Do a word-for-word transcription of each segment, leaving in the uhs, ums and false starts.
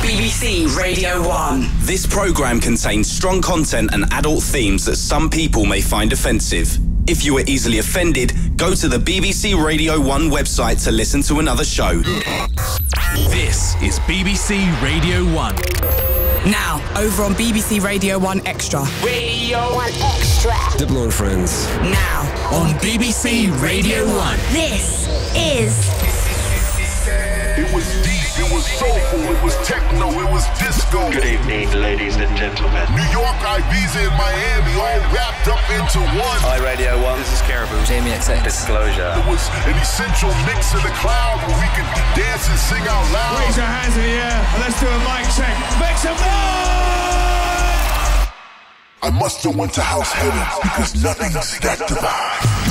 B B C Radio one. This programme contains strong content and adult themes that some people may find offensive. If you are easily offended, go to the B B C Radio one website to listen to another show. This is B B C Radio one. Now, over on B B C Radio one Extra. Radio one Extra. Diplo and Friends. Now, on B B C Radio one. This is... It was deep, it was soulful, it was techno, it was disco. Good evening, ladies and gentlemen. New York, Ibiza, and Miami all wrapped up into one. Hi, Radio one. This is Caribou. Jamie X X. Disclosure. It was an essential mix in the cloud where we could dance and sing out loud. Raise your hands in the air and let's do a mic check. Make some noise! I must have went to House Heaven because nothing's that divine.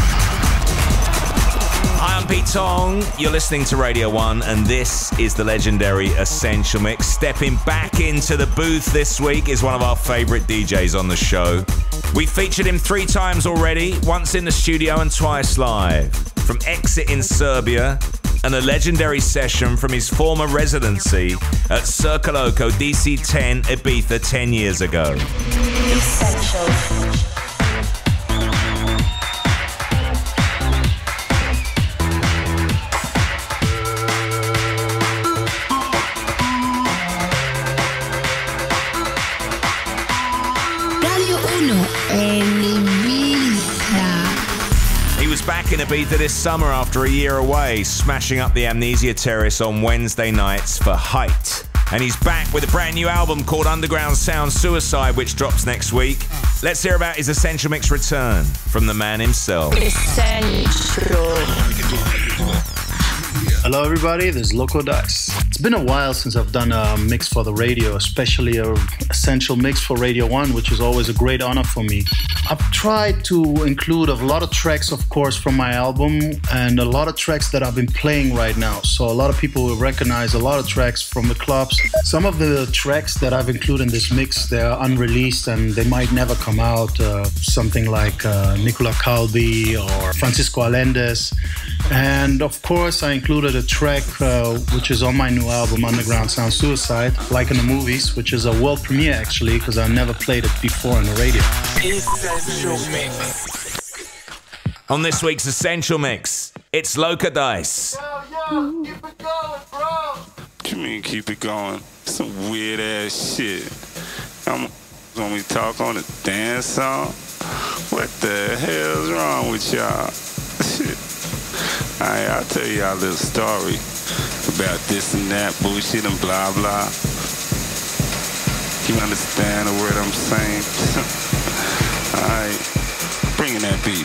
Hi, I'm Pete Tong. You're listening to Radio one, and this is the legendary Essential Mix. Stepping back into the booth this week is one of our favourite D Js on the show. We featured him three times already, once in the studio and twice live. From Exit in Serbia, and a legendary session from his former residency at Circo Loco D C ten Ibiza ten years ago. Essential. He was back in Ibiza this summer after a year away, smashing up the Amnesia Terrace on Wednesday nights for Height. And he's back with a brand new album called Underground Sound Suicide, which drops next week. Let's hear about his Essential Mix return from the man himself. Essential. Hello everybody, this is Loco Dice. It's been a while since I've done a mix for the radio, especially a essential mix for Radio one, which is always a great honor for me. I've tried to include a lot of tracks, of course, from my album and a lot of tracks that I've been playing right now. So a lot of people will recognize a lot of tracks from the clubs. Some of the tracks that I've included in this mix, they're unreleased and they might never come out. Uh, something like uh, Nicola Calbi or Francisco Alendez. And of course, I included a track uh, which is on my new album, Underground Sound Suicide, Like in the Movies, which is a world premiere actually, because I never played it before on the radio. Essential Mix. On this week's Essential Mix, it's Loco Dice. Yo, yo, keep it going, bro. What you mean keep it going? Some weird ass shit. I'm when we talk on a dance song. What the hell's wrong with y'all? Shit. Alright, I'll tell y'all a little story about this and that bullshit and blah blah. You understand the word I'm saying? Alright, bring in that beat.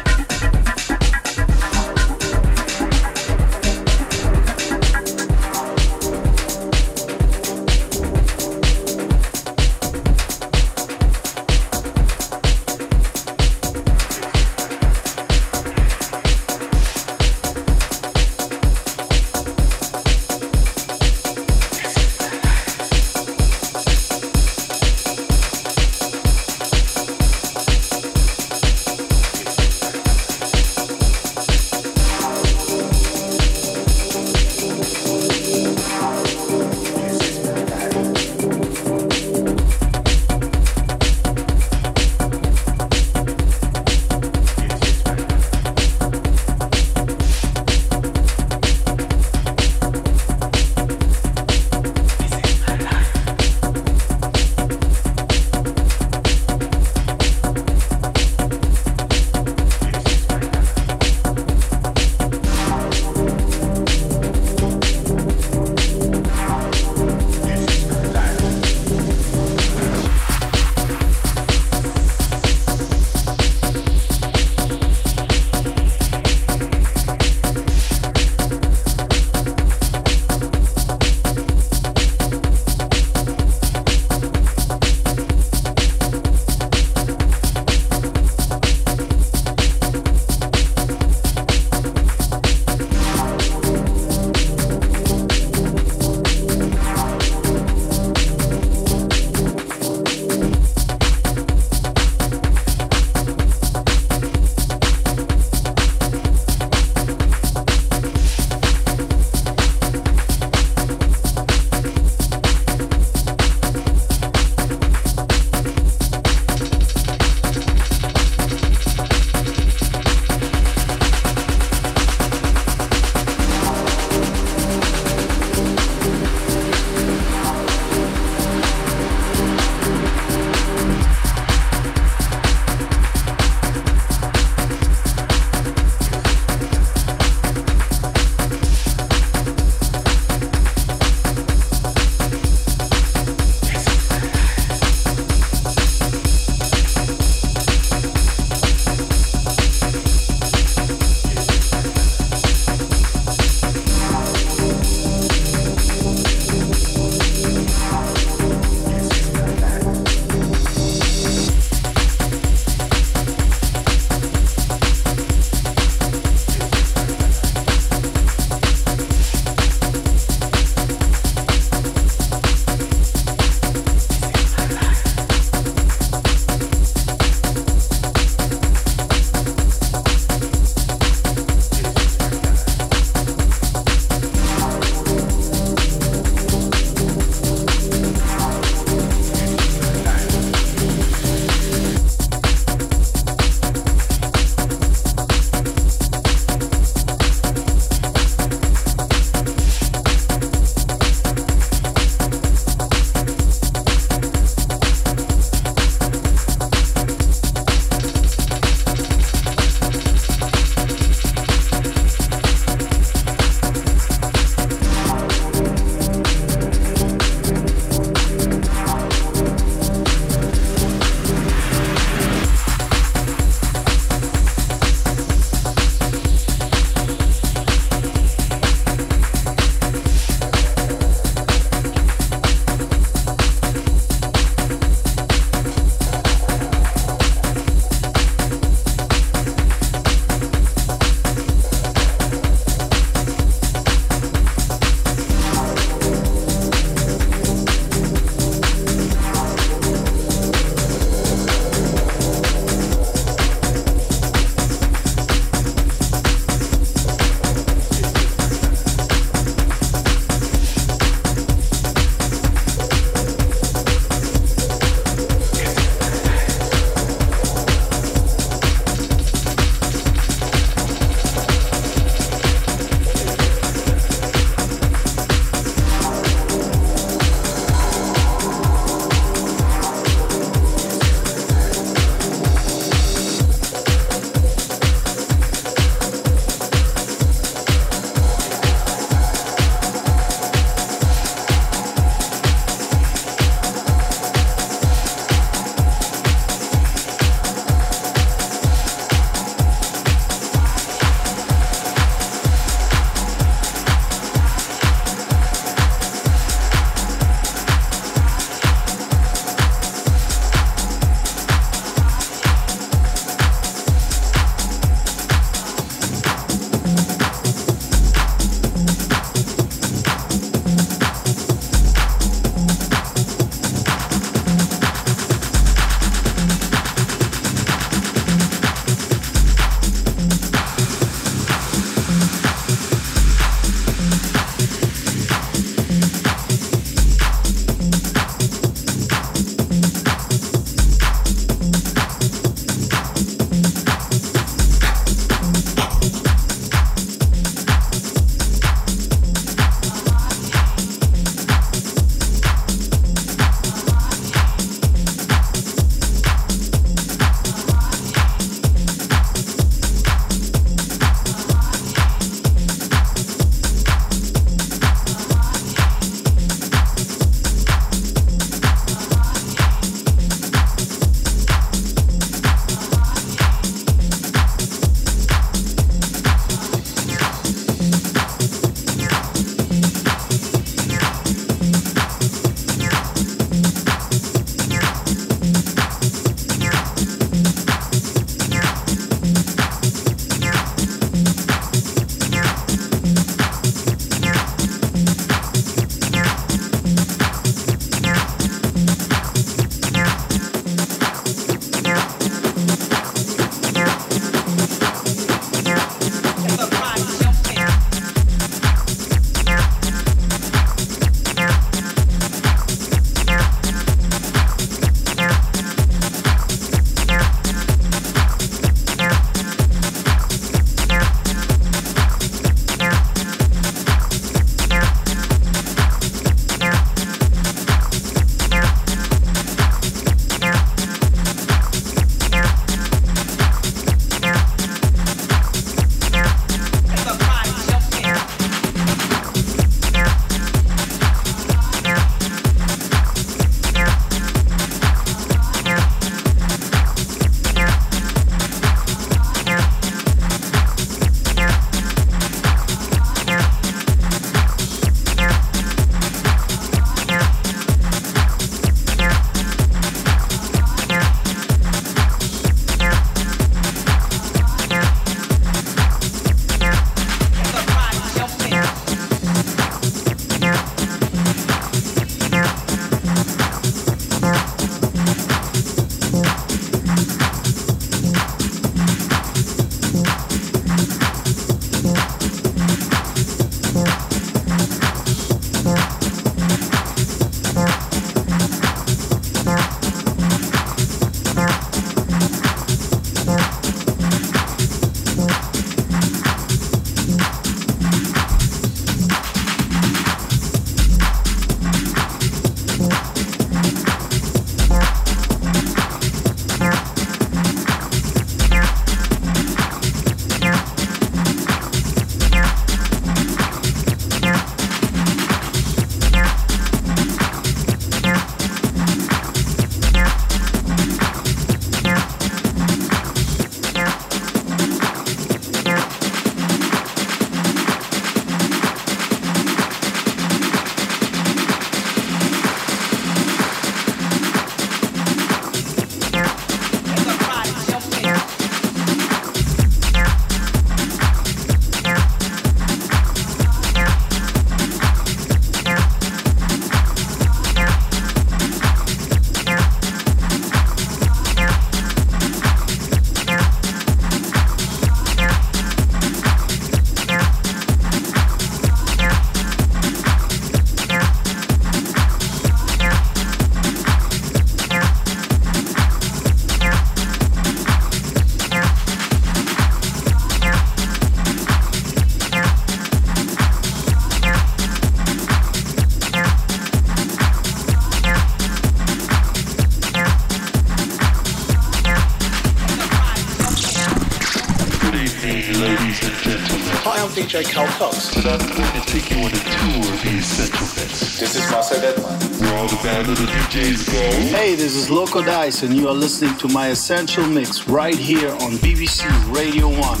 ladies and gentlemen. Hi, I'm D J Carl Cox. And I'm going to take you on a tour of the Essential Mix. This is Marcel Detman. Where all the bad little D Js go. Hey, this is Loco Dice, and you are listening to my Essential Mix right here on B B C Radio one.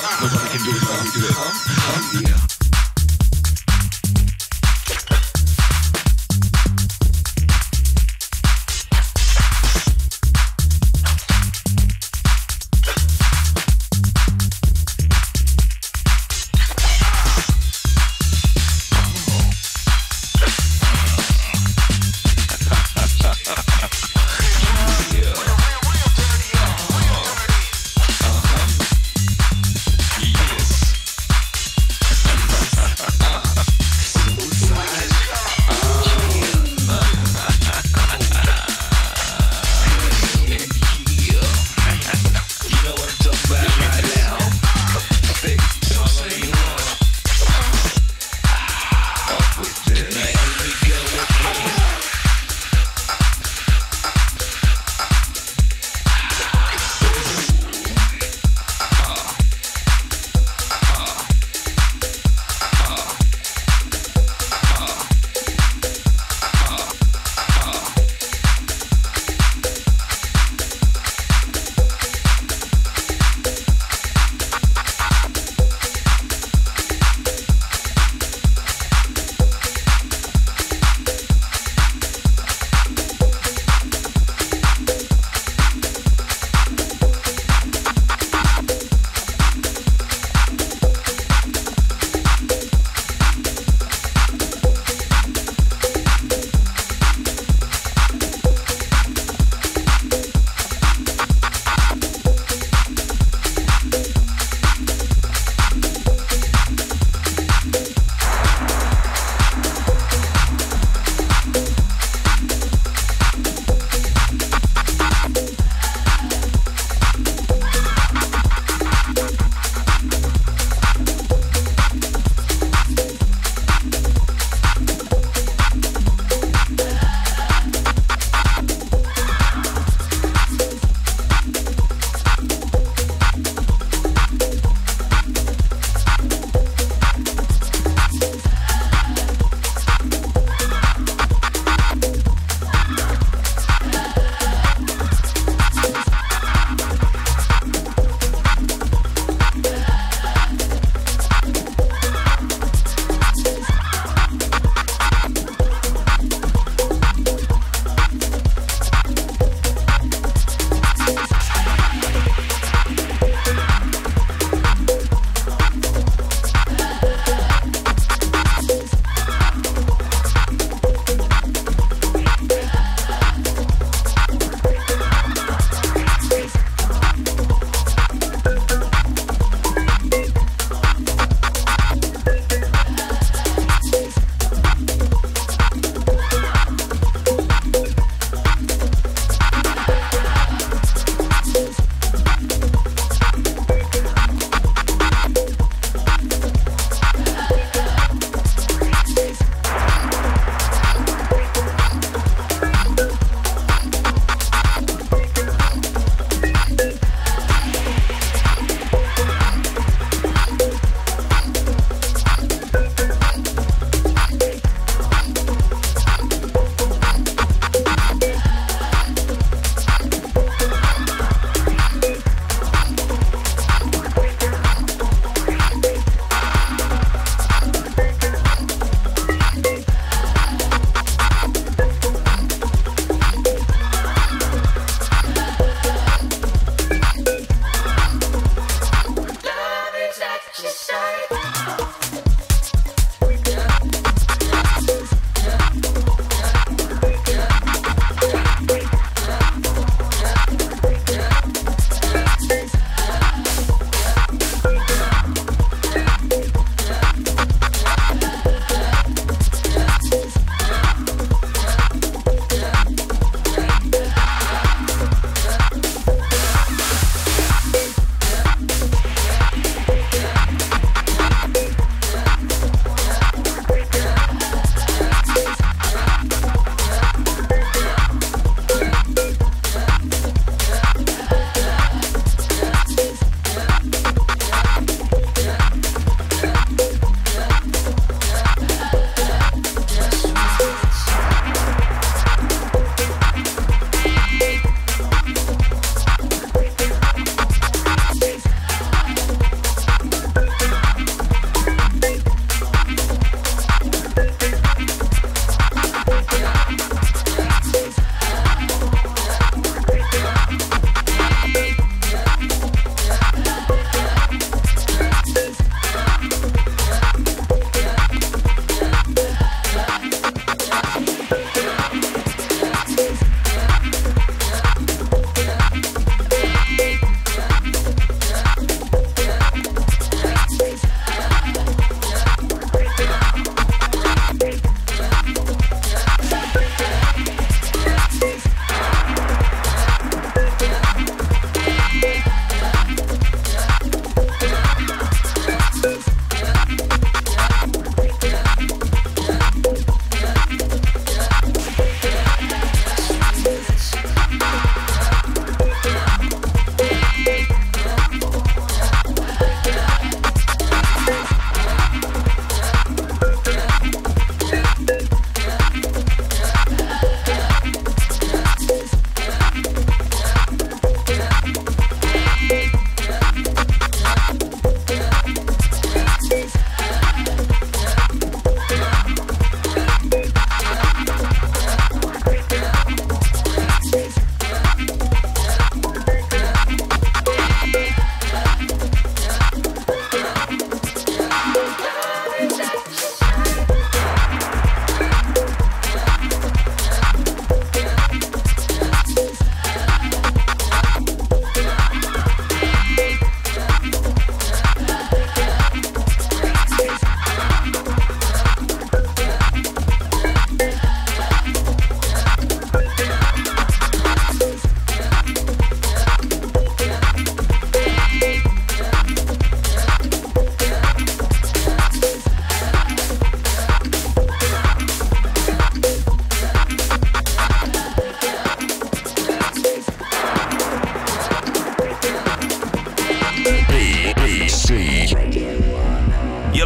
Nobody can do it like we do it. Huh? Yeah. Yes.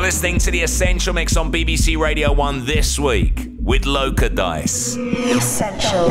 listening to the Essential Mix on B B C Radio one this week with Loca Dice. Essential.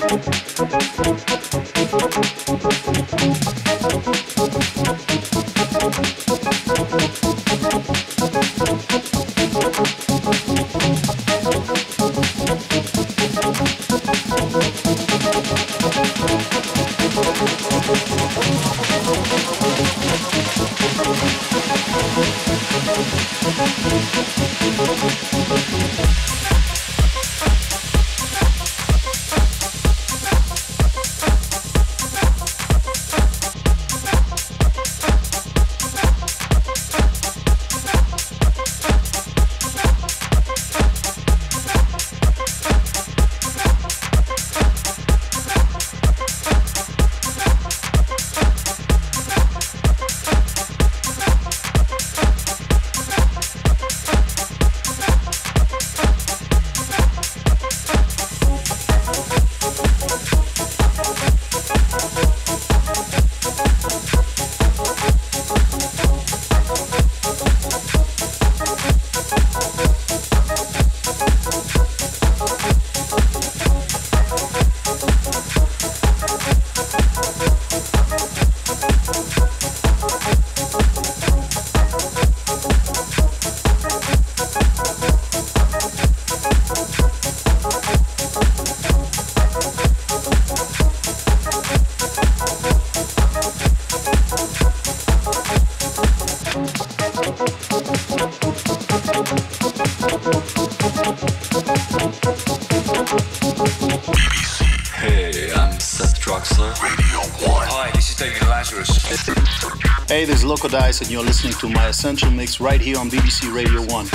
Hey, this is Loco Dice, and you're listening to my Essential Mix right here on B B C Radio one.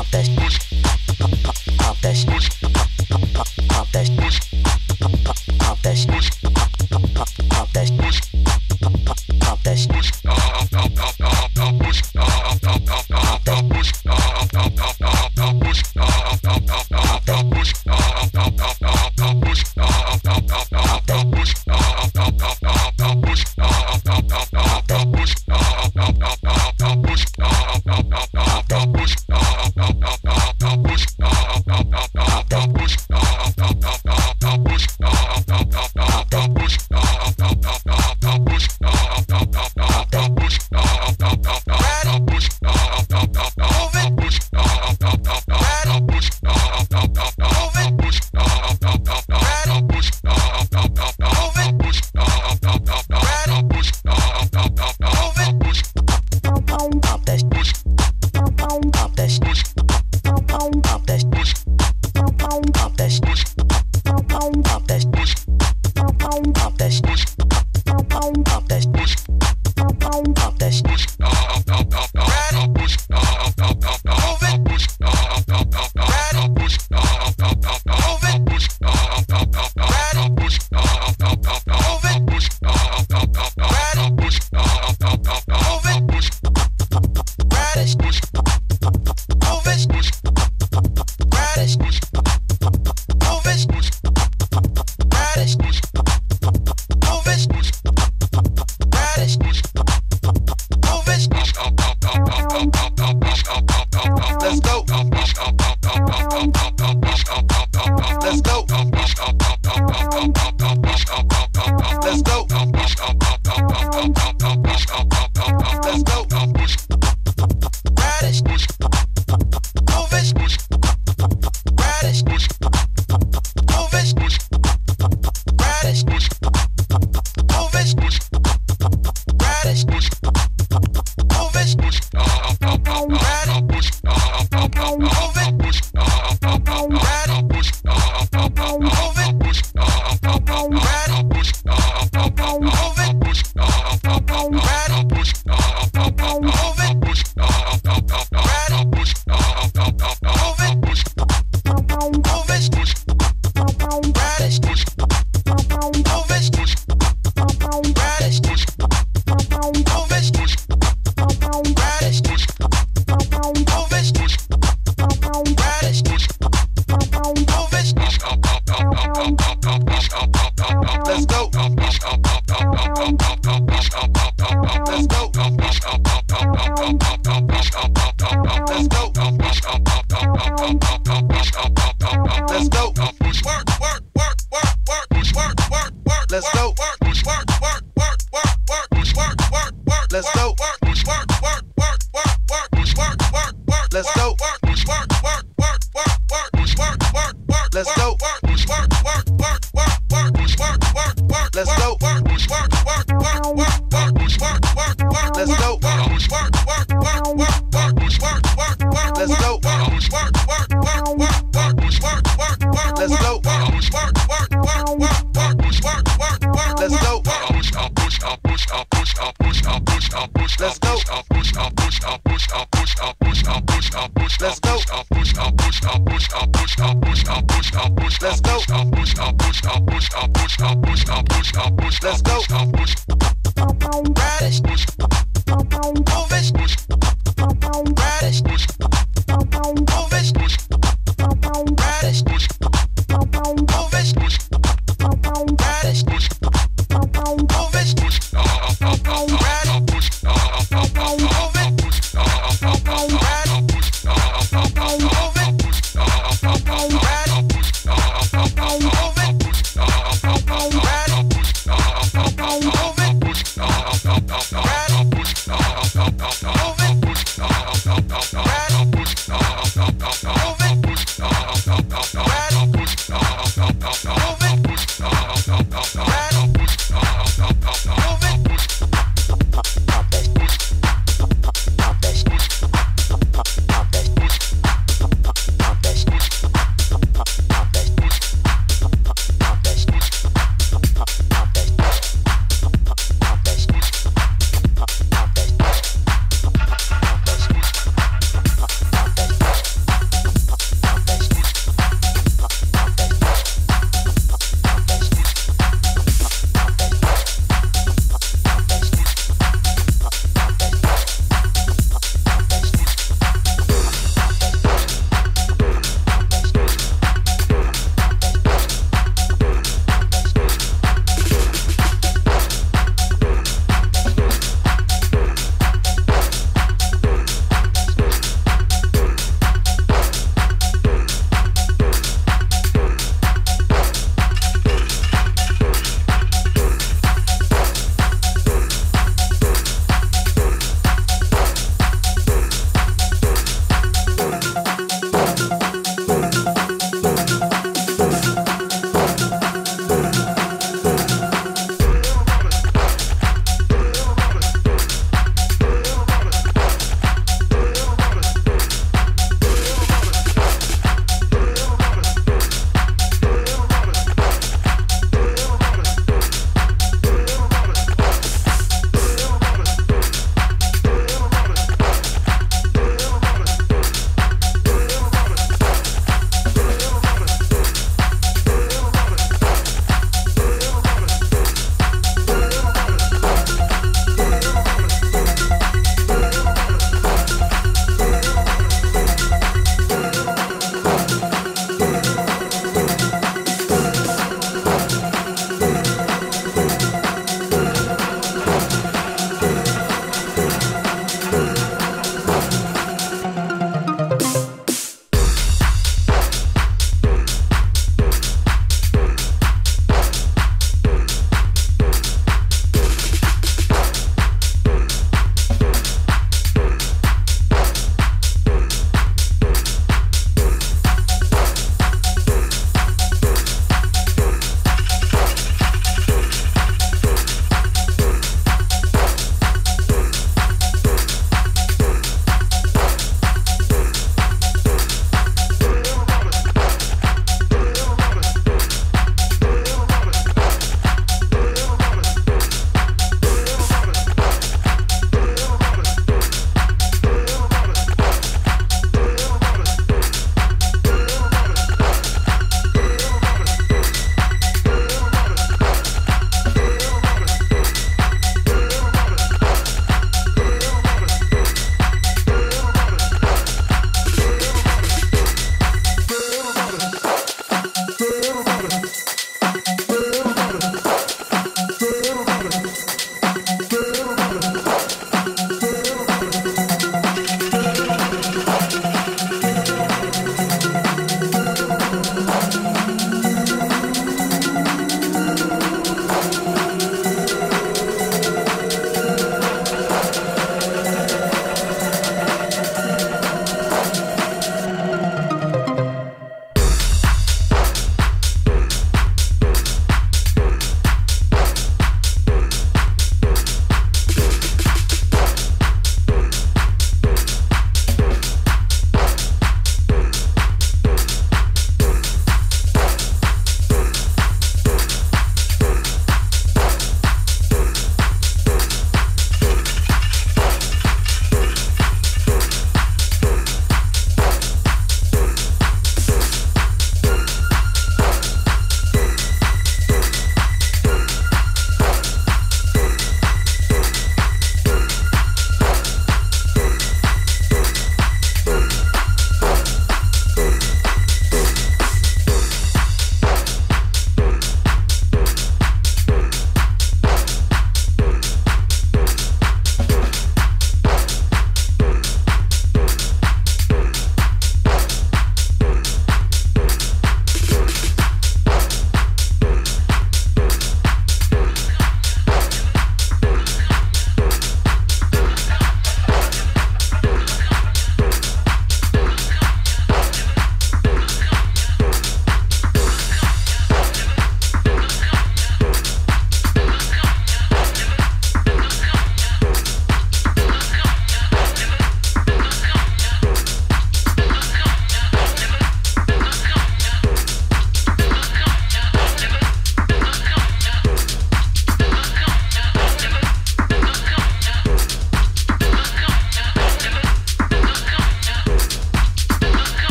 Let's go.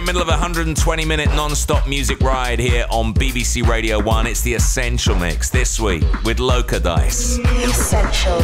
middle of a one hundred twenty minute non-stop music ride here on B B C Radio one. It's the Essential Mix this week with Loca Dice. Essential.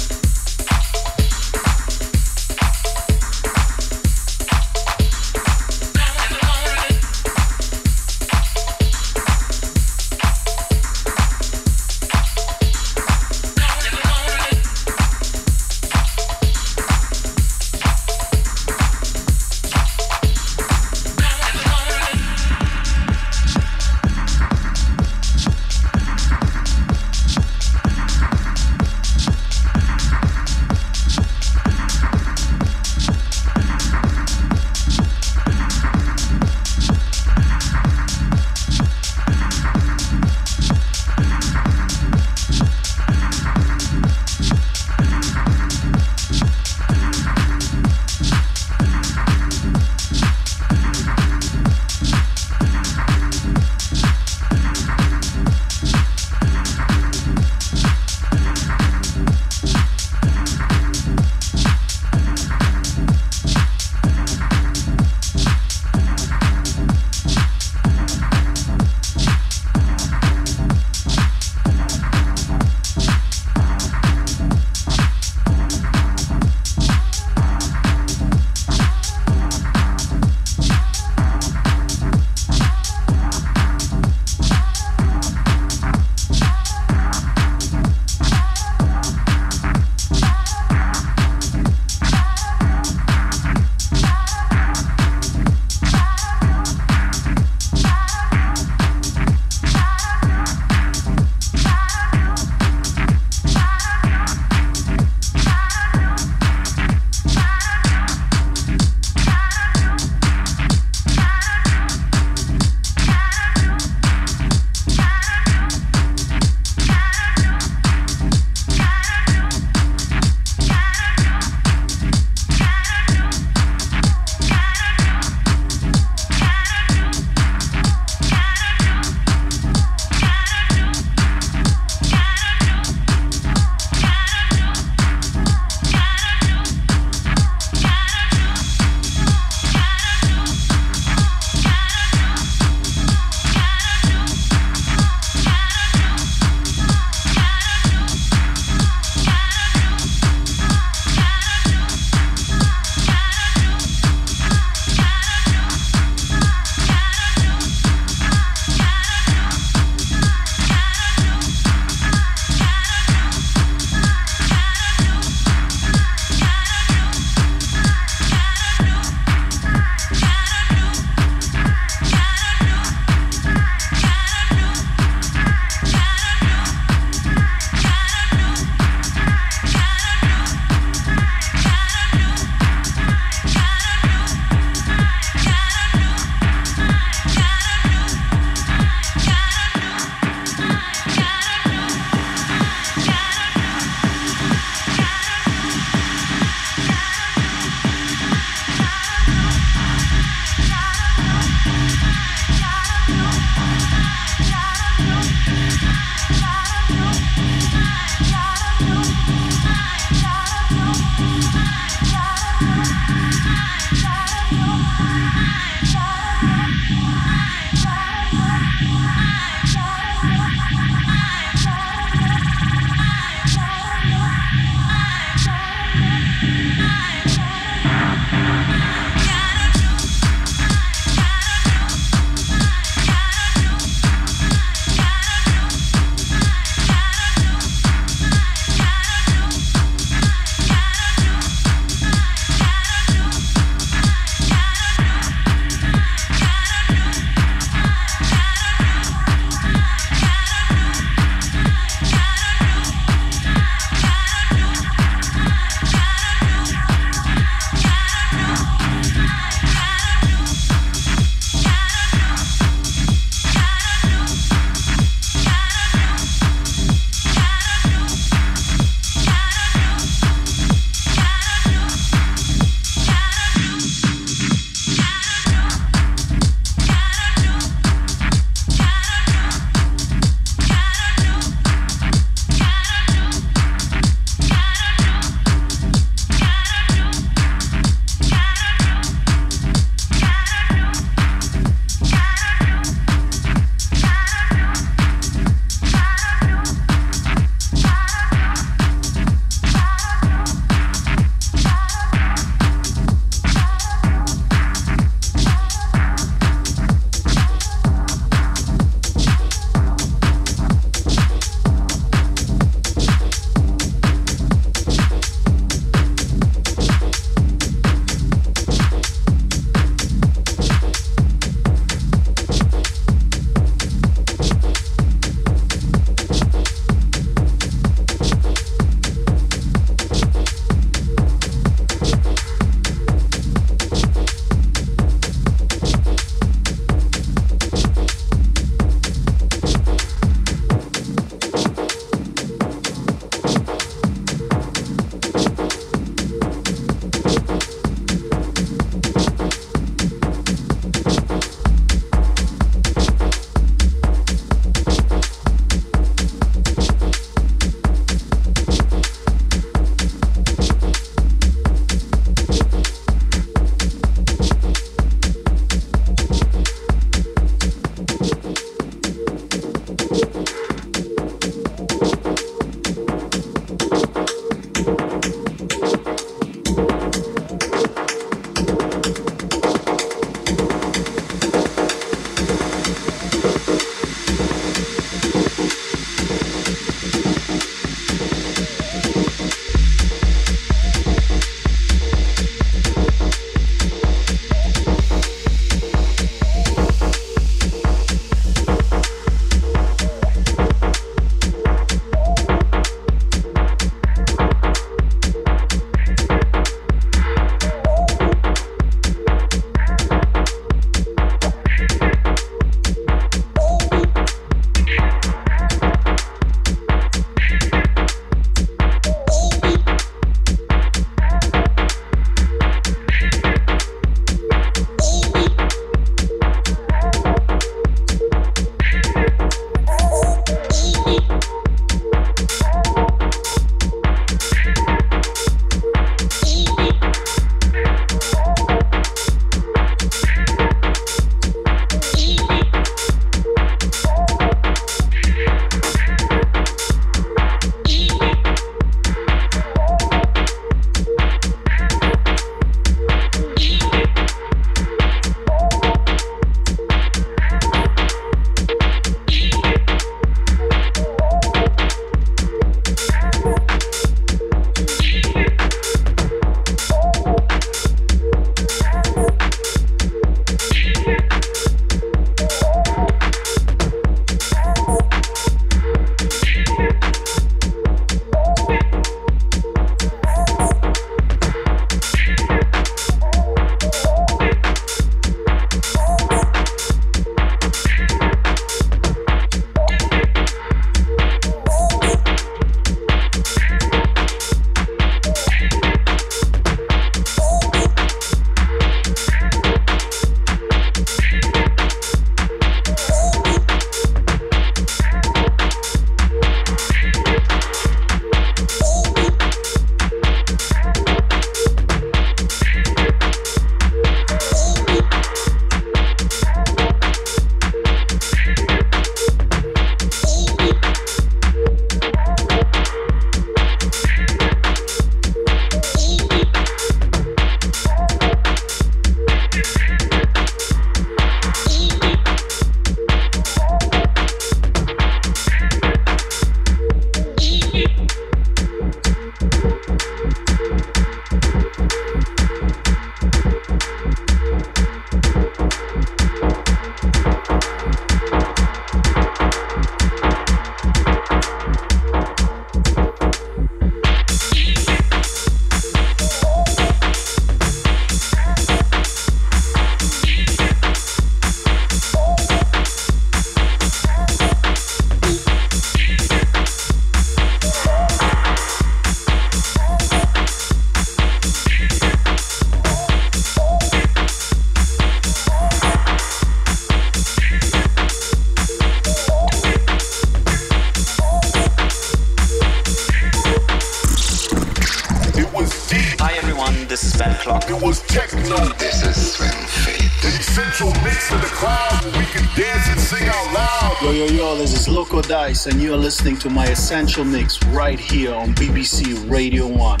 it was techno. This is Swim Fit. The essential mix in the crowd where we can dance and sing out loud. Yo, yo, yo, this is Loco Dice, and you're listening to my Essential Mix right here on B B C Radio one.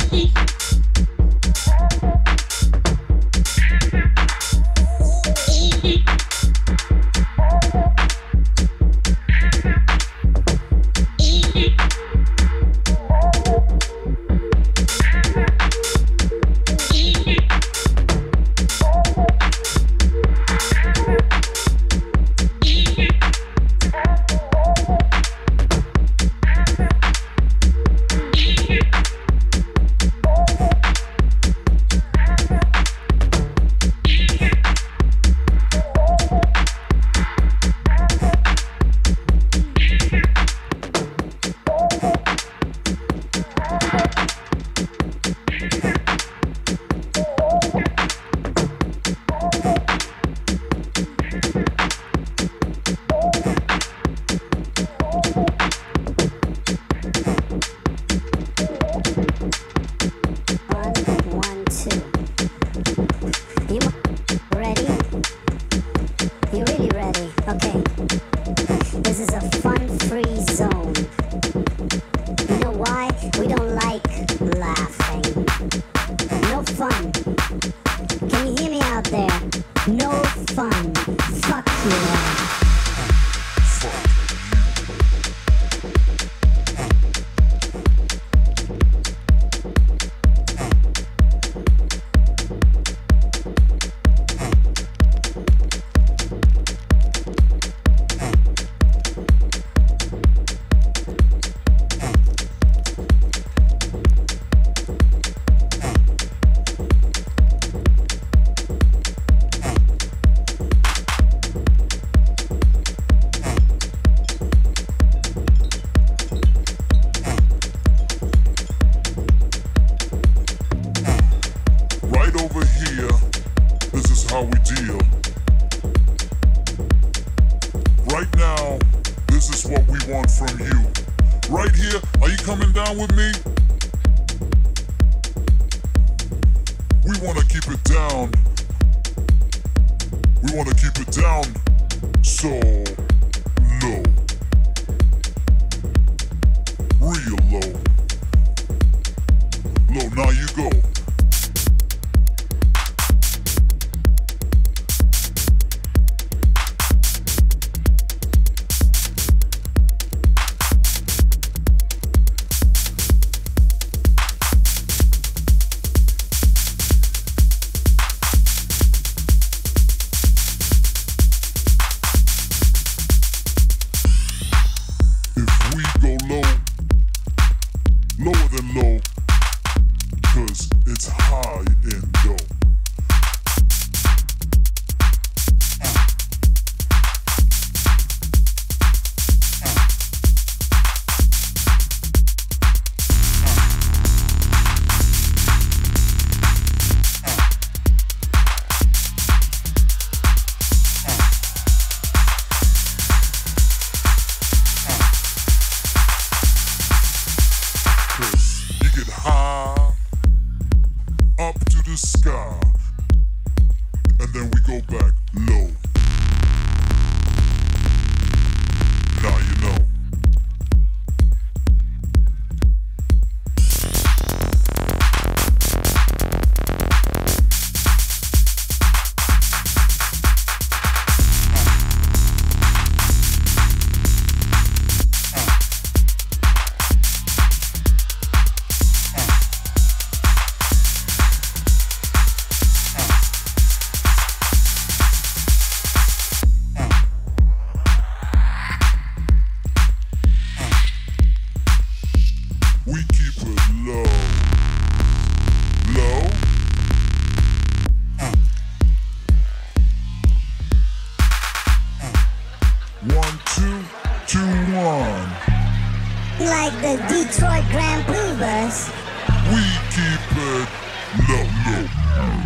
Like the Detroit Grand Poobahs. We keep it low, low.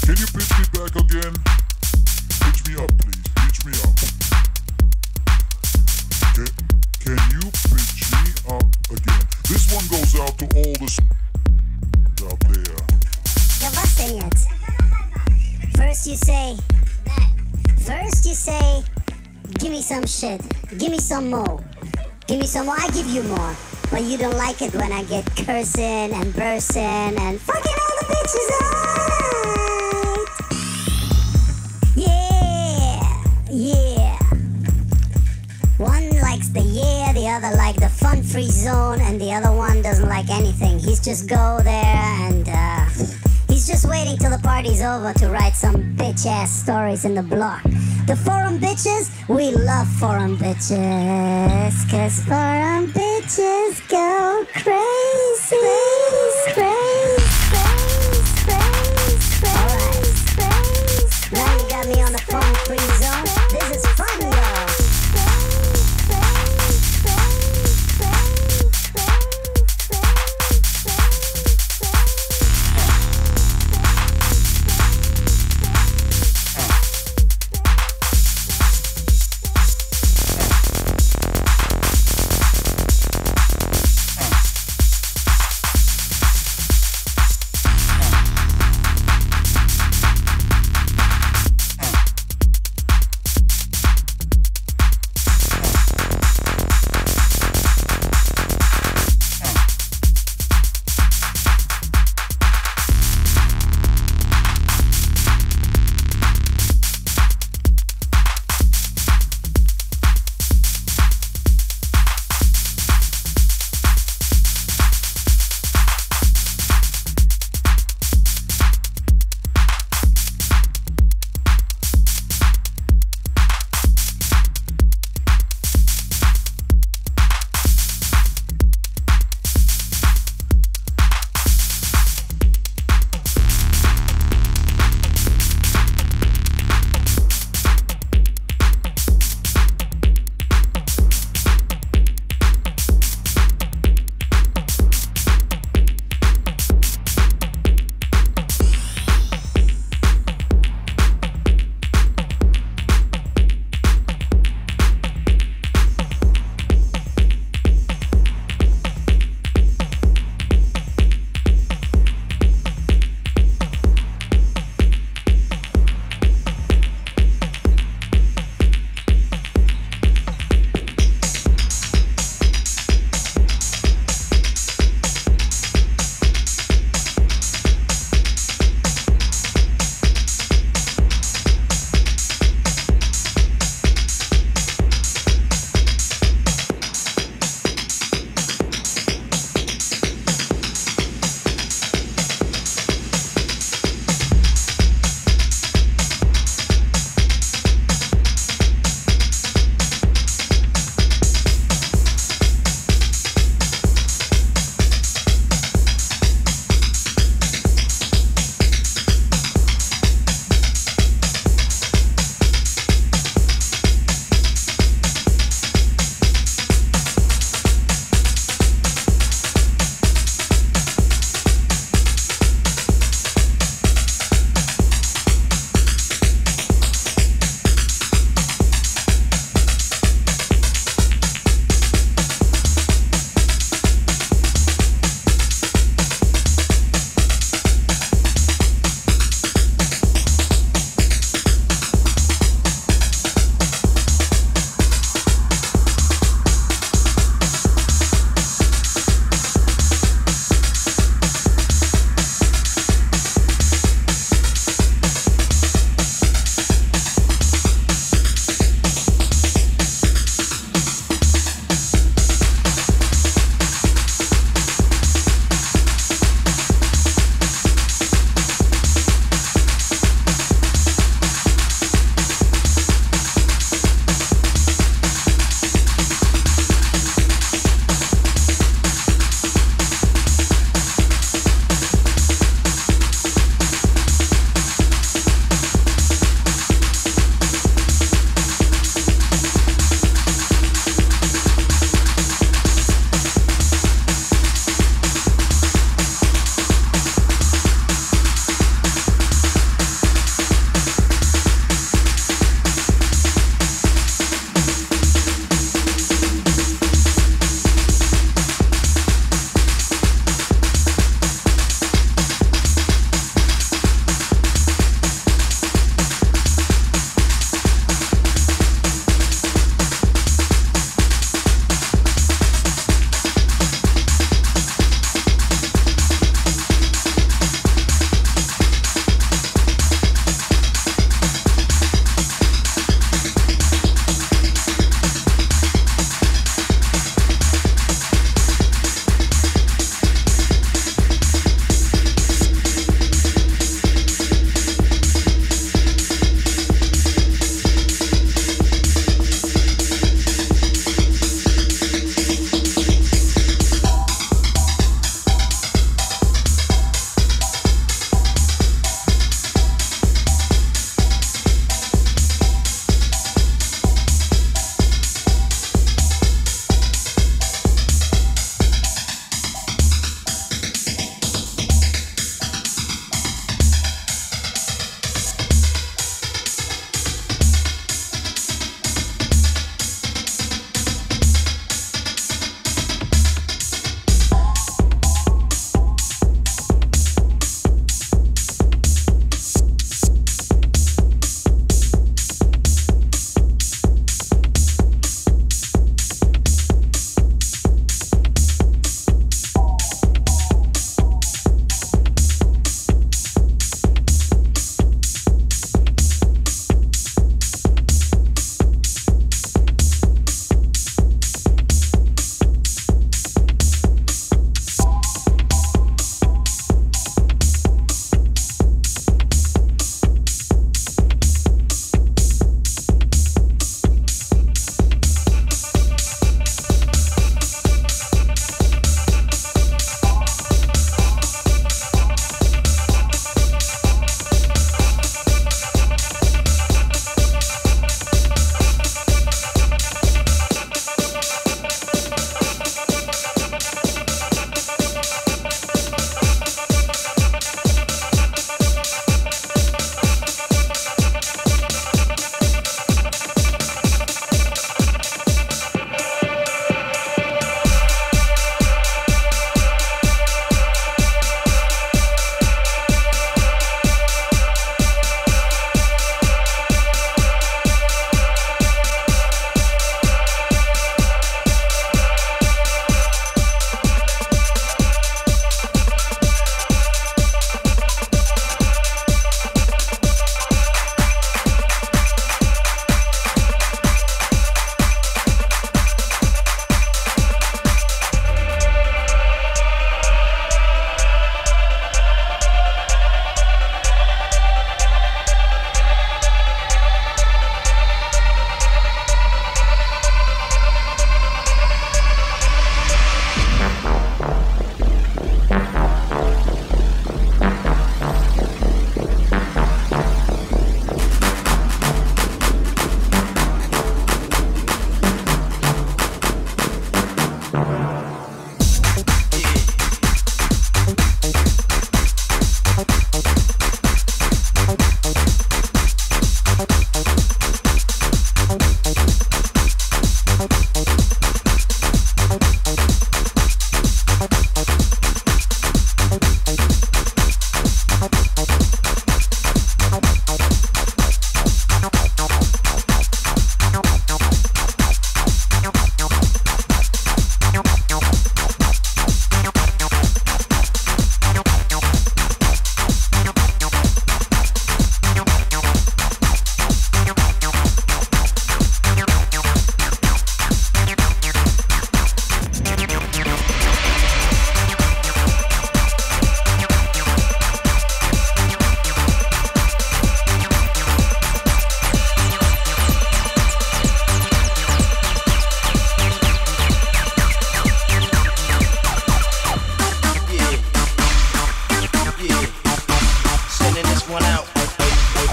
Can you pitch me back again? Pitch me up, please. Pitch me up. Can, can you pitch me up again? This one goes out to all the s- out there. You're busting it. First you say, first you say, give me some shit. Give me some more. Give me some more. I give you more. But you don't like it when I get cursing and bursting and fucking all the bitches out. Yeah, yeah. One likes the yeah, the other like the fun-free zone, and the other one doesn't like anything. He's just go there and uh, he's just waiting till the party's over to write some bitch-ass stories in the blog. The forum bitches, we love forum bitches, cause forum bitches go crazy, crazy, crazy, crazy, crazy. Now you got me on the fun-free zone. This is fun, y'all.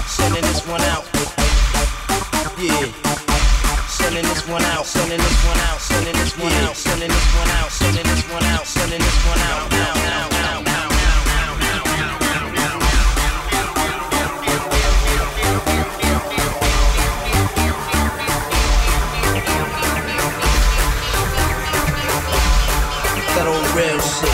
sending this one out. Yeah. Sending this one out, sending this one out, sending this one out, sending this one out, sending this one out, sending this one out, now, now, now, now. That old real shit.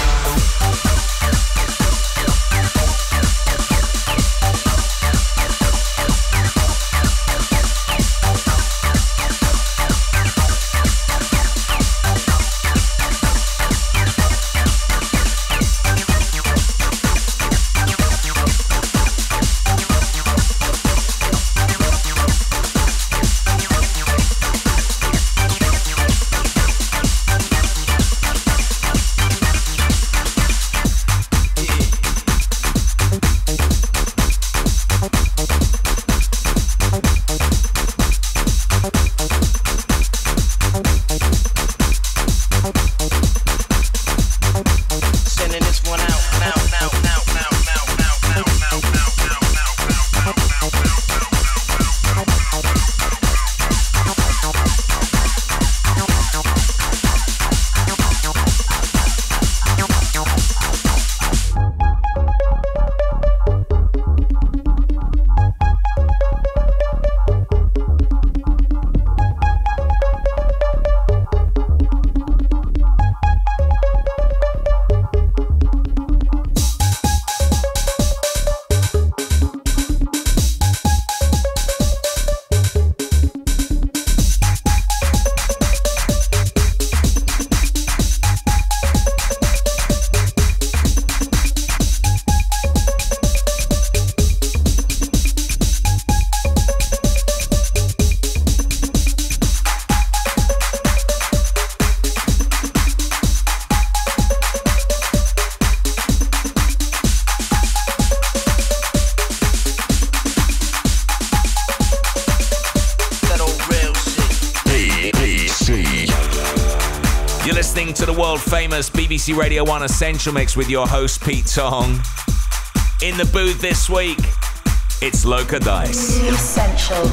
To the world-famous B B C Radio one Essential Mix with your host, Pete Tong. In the booth this week, it's Loca Dice. Essential.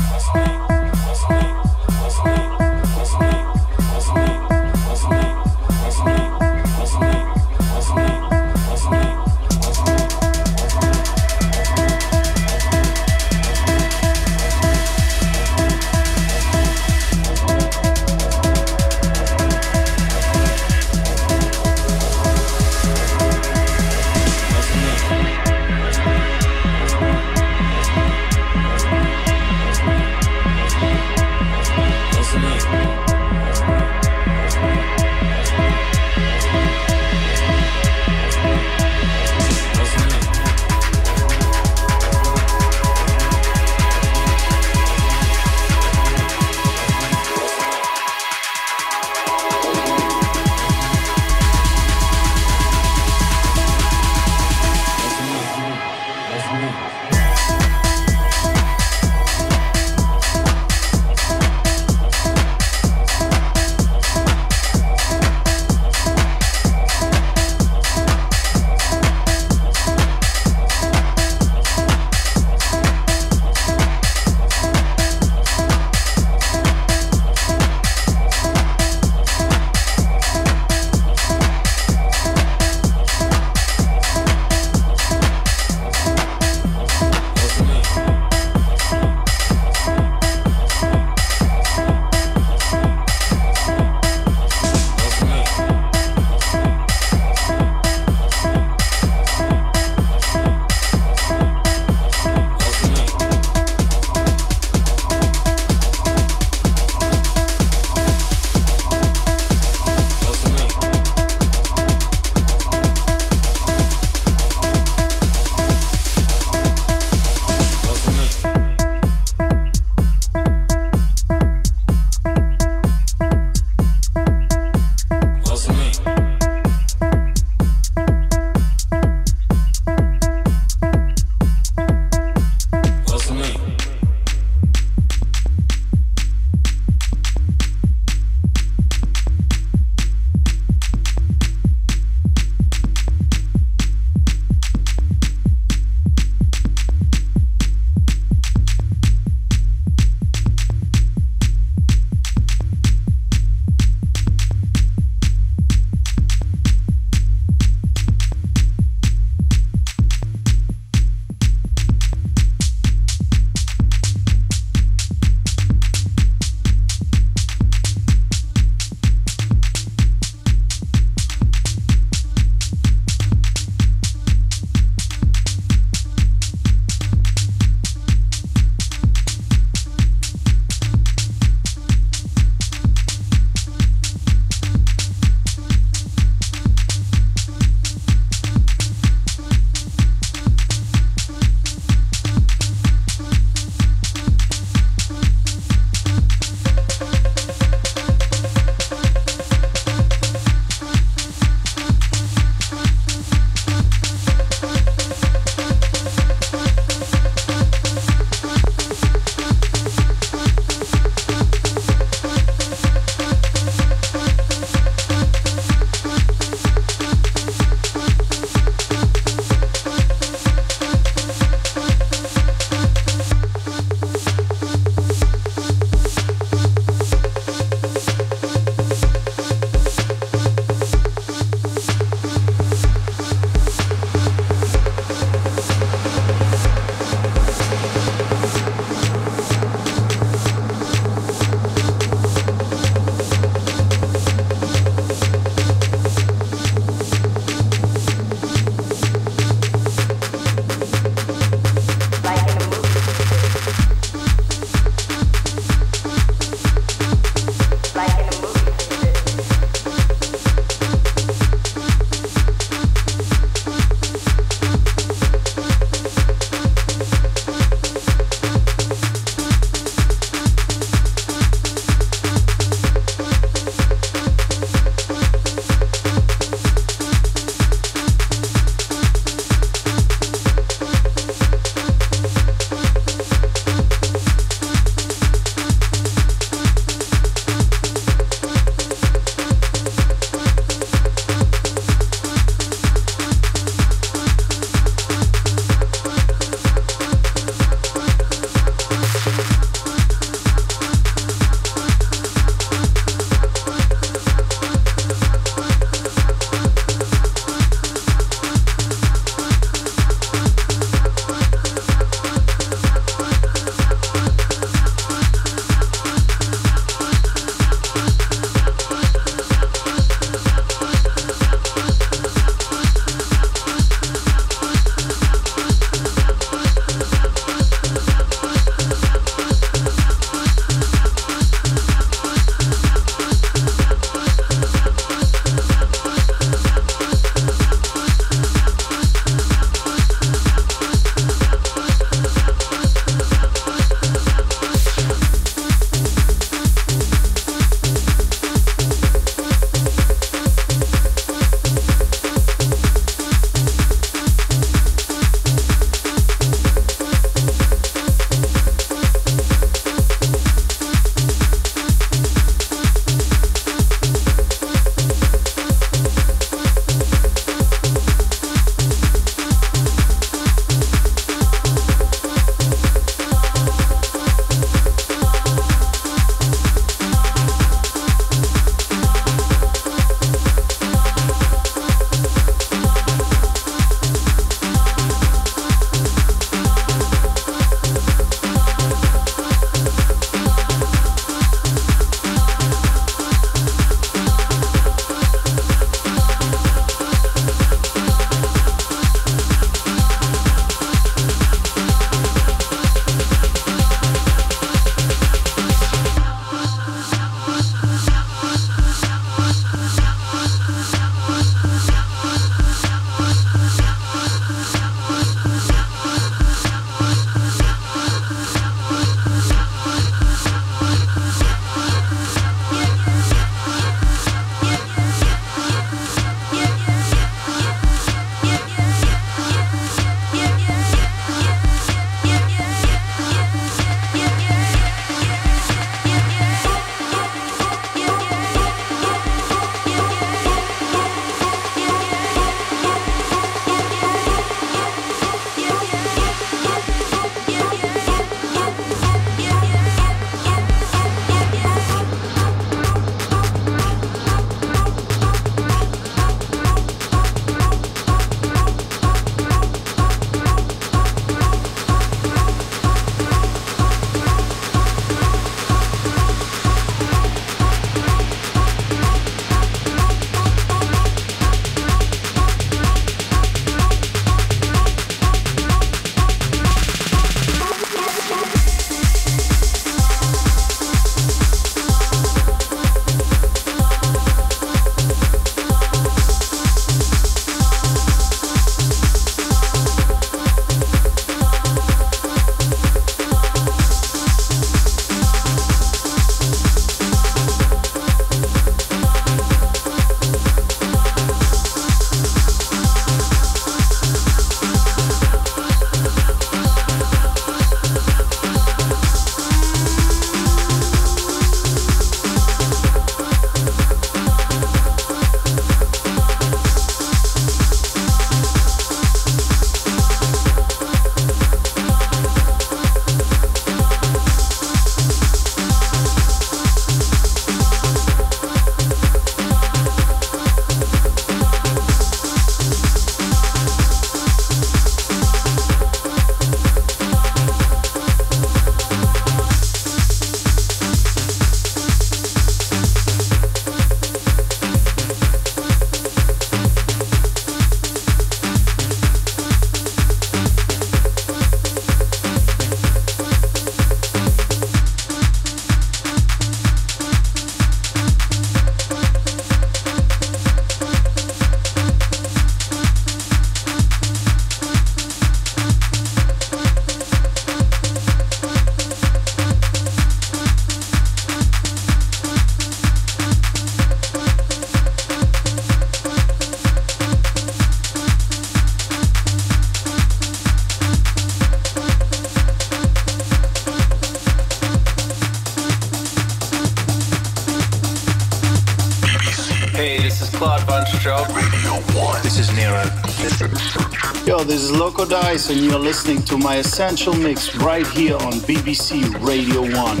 Hey, this is Claude Von Stroke. Radio one. This is Nero. Yo, this is Loco Dice, and you're listening to my Essential Mix right here on B B C Radio one.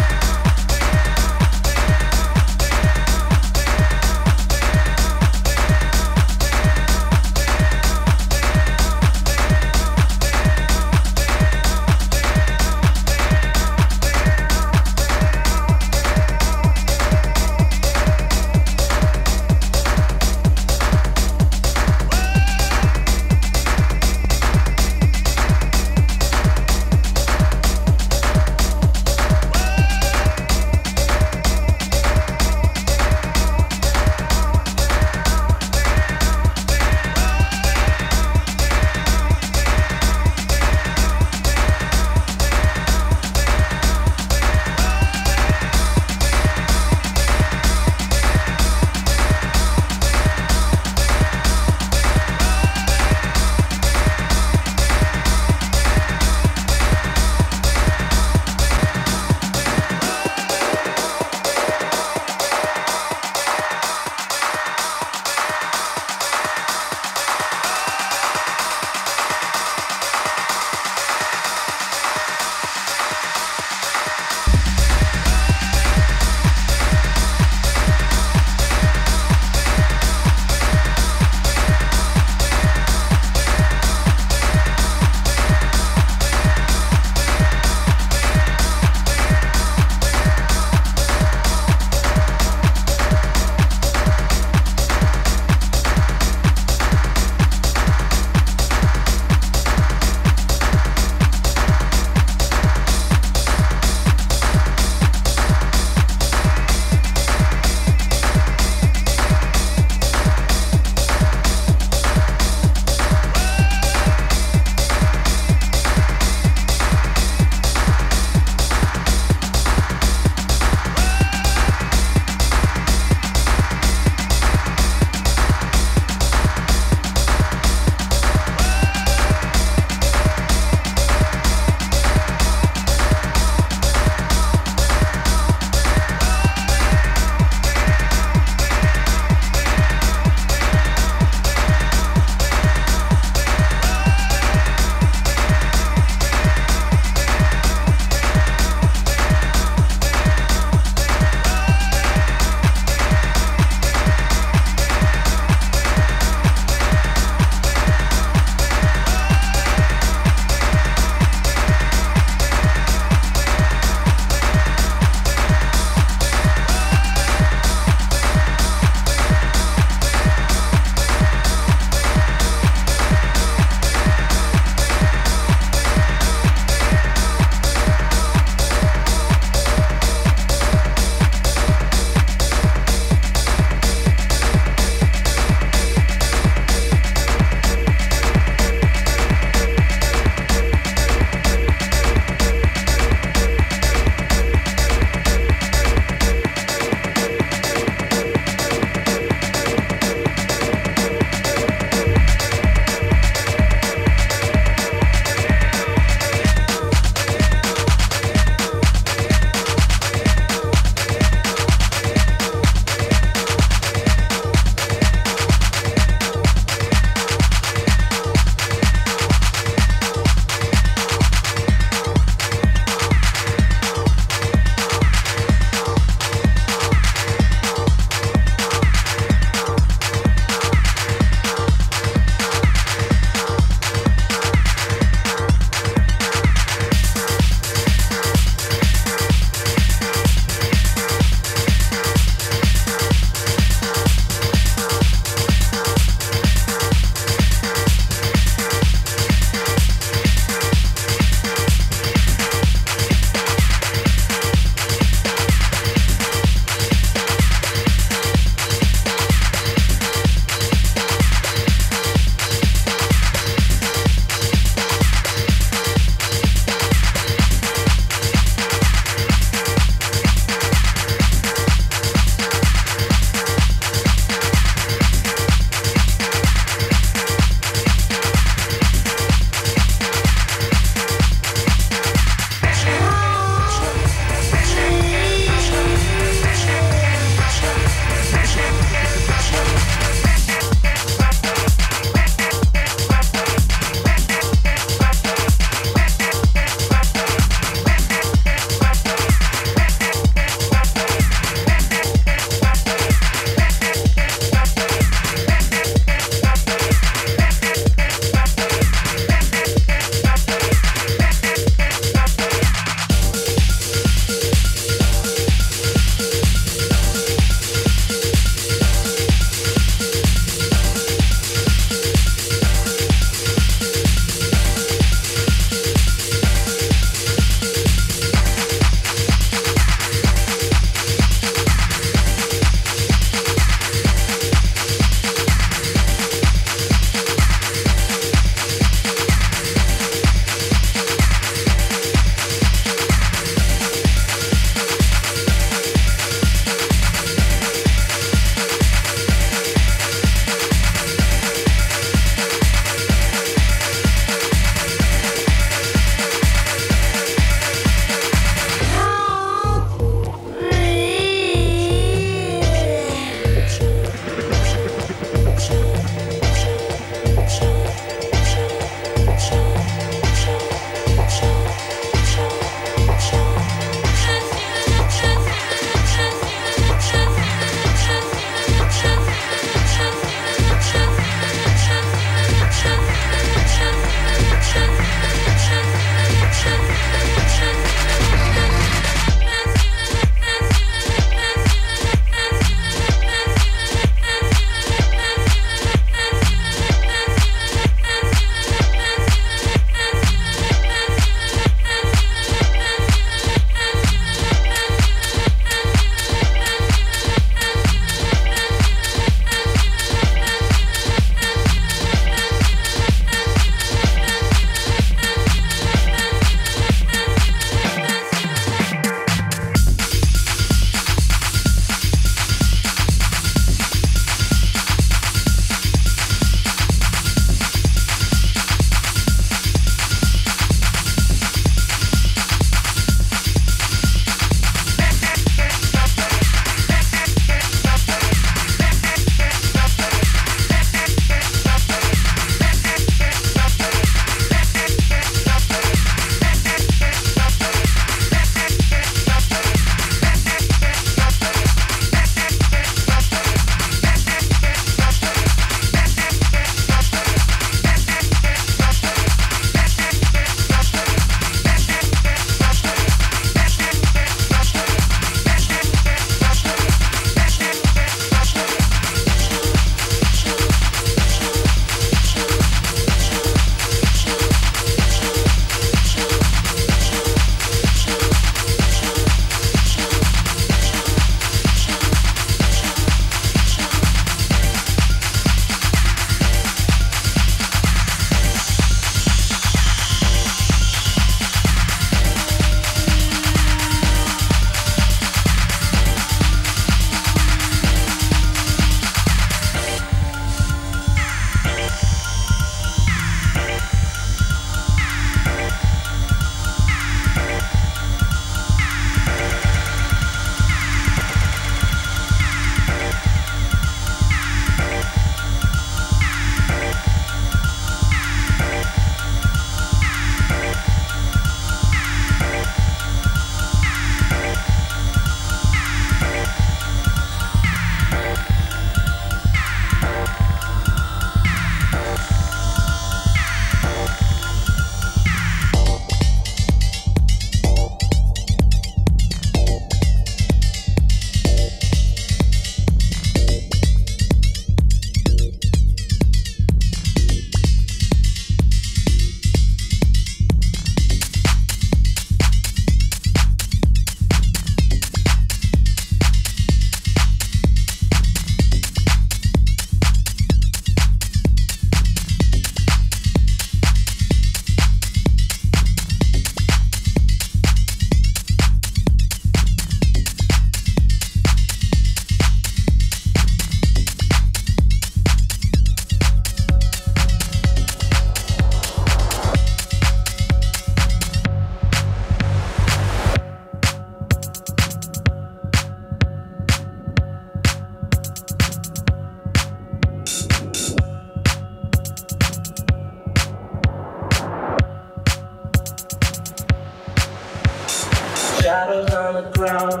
Shadows on the ground.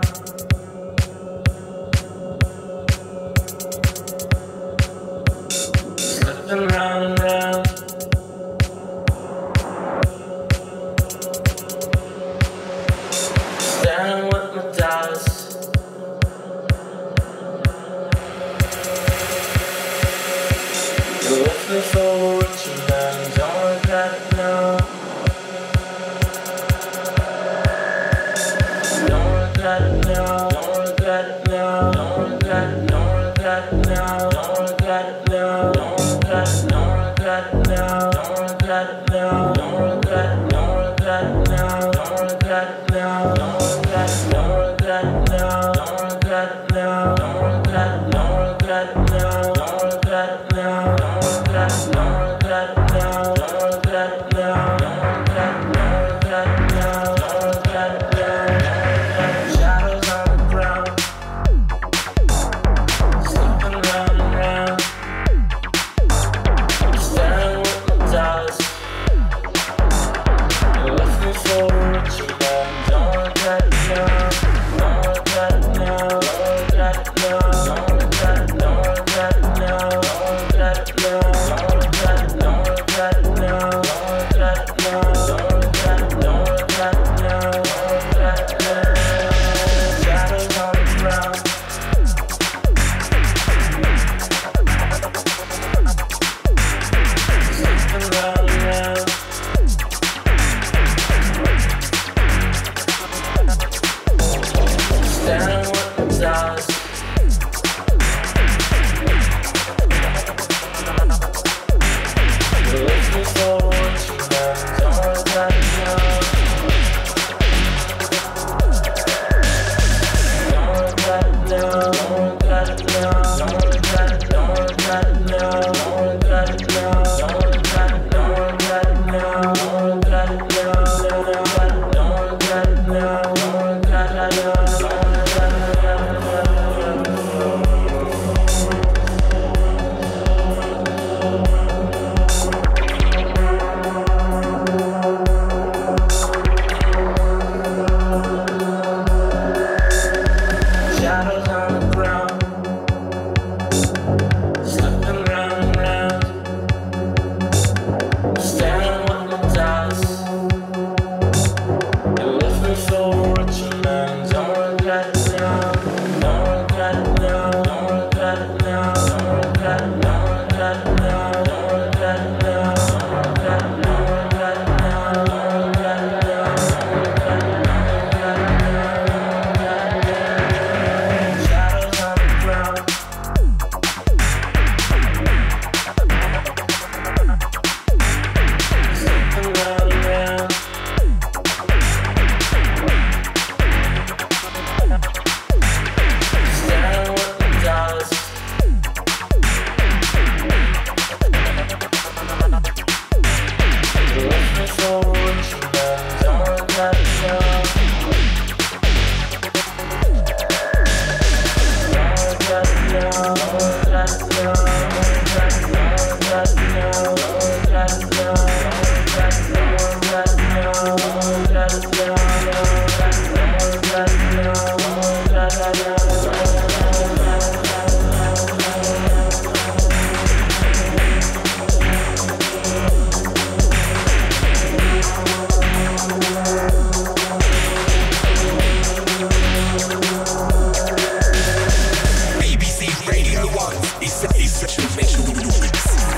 Slipping round and round. Standing with my dollars. You're with me for what you learn. Don't regret it now. Don't regret it now. Don't regret it now. Don't regret it. Don't regret it now. Don't regret it now. Don't regret it. Don't regret it now. Don't regret it now. Don't regret it. Don't regret it now. Don't regret it now. Don't regret it. Don't regret it now. Don't regret it now. Don't regret it. Don't regret it now. Don't regret it now. Don't regret it. Don't regret it now. Don't regret it now. Don't regret it. Don't regret it now. Don't regret it now. Shadows on the ground. Slipping round and round. Staring with my dollars. You're with me for what you learn. Don't regret it now. Don't regret it now. Don't regret it now. Don't regret it. Don't regret it now. Don't regret it now. Don't regret it. Don't regret it now. Don't regret it now. Don't regret it. Don't regret it now. Don't regret it now. Shadows on the ground. Slipping round and round. Staring with my dollars. You're with me for what you learn. Don't regret it now. Don't regret it now. Don't regret it now. Don't regret it. Don't regret it now. Don't regret it now. Don't regret it. Don't regret it now. Don't regret it now. Don't regret it. Don't regret it now. Don't regret it now. Shadows on the ground. Slipping round and round. Staring with my dollars. You're with me for what you learn. Don't regret it now. Don't regret it now. Don't regret it now. Don't regret it. Don't regret it now. Don't regret it now. Don't regret it. Don't regret it now. Don't regret it now. Don't regret it. Don't regret it now. Shadows on the ground. Slipping round and round. Staring with my dollars. You're with me for what you learn. Don't regret it now. Don't regret it now. Don't regret it now. Don't regret it. Don't regret it now. Don't regret it now. Don't regret it. Don't regret it now. Don't regret it now. Don't regret it. Don't regret it now. Don't regret it now. B B C Radio one is Essential Mix.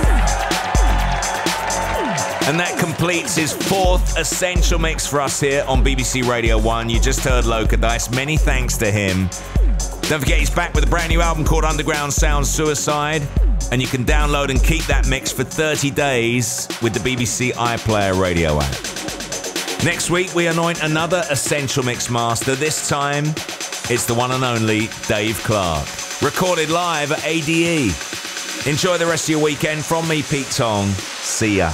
And that completes his fourth Essential Mix for us here on B B C Radio one. You just heard Loca Dice. Many thanks to him. Don't forget he's back with a brand new album called Underground Sound Suicide. And you can download and keep that mix for thirty days with the B B C iPlayer radio app. Next week, we anoint another Essential Mix master. This time, it's the one and only Dave Clark. Recorded live at A D E. Enjoy the rest of your weekend. From me, Pete Tong. See ya.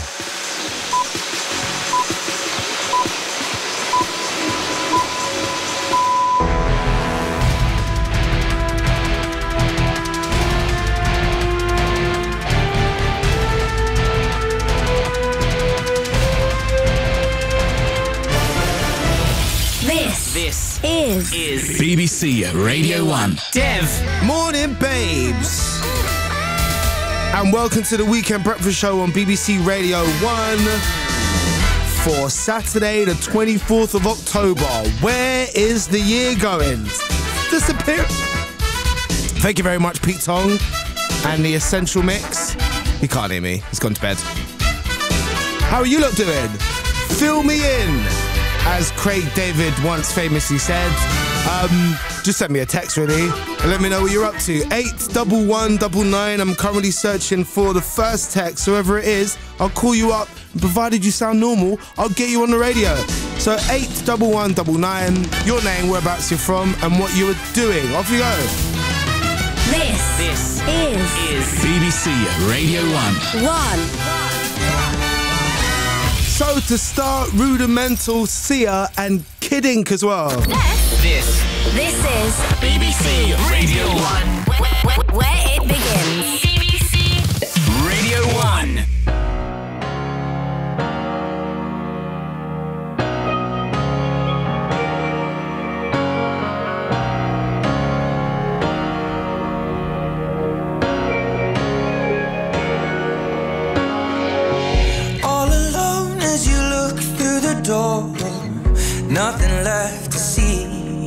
This. This is. is B B C Radio one. Dev. Morning, babes. And welcome to the Weekend Breakfast Show on B B C Radio one for Saturday, the twenty-fourth of October. Where is the year going? Disappear. Thank you very much, Pete Tong and the Essential Mix. He can't hear me. He's gone to bed. How are you lot doing? Fill me in, as Craig David once famously said. Um, just send me a text, really, and let me know what you're up to. eight one one nine nine. I'm currently searching for the first text. So whoever it is, I'll call you up, and provided you sound normal, I'll get you on the radio. So eight one one nine nine, your name, whereabouts you're from, and what you were doing. Off you go. This. This is. is B B C Radio one. One. So to start, Rudimental, Sia, and Kid Ink as well. This. This is B B C Radio one. where, where, where it begins. B B C Radio one. Nothing left to see.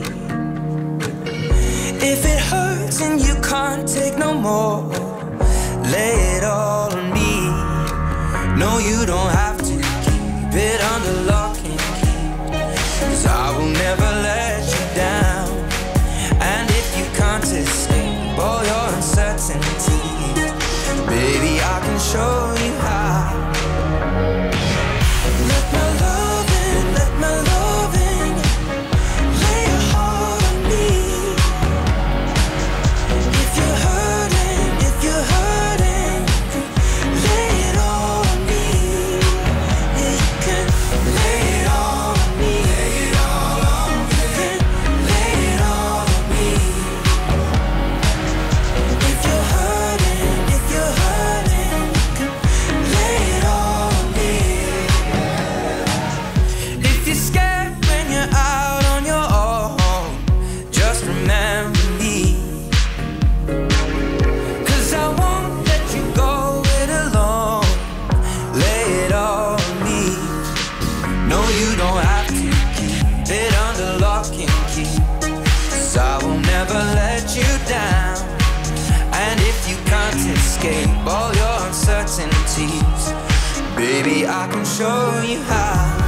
If it hurts and you can't take no more, lay it all on me. No, you don't have to keep it under lock and key, 'cause I will never let you down. And if you can't escape all your uncertainties, baby, I can show you how. Let my love in, let my love in. Lay your heart on me. If you're hurting, if you're hurting, lay it all on me. Yeah, you can lay it all on me. Lay it all on me. You can lay it all on me. If you're hurting, if you're hurting, you can lay it all on me. If you're scared when you're out on your own, just remember me. 'Cause I won't let you go it alone. Lay it all on me. No, you don't have to keep it under lock and key, 'cause I will never let you down. And if you can't escape all your uncertainties, baby, I can show you how.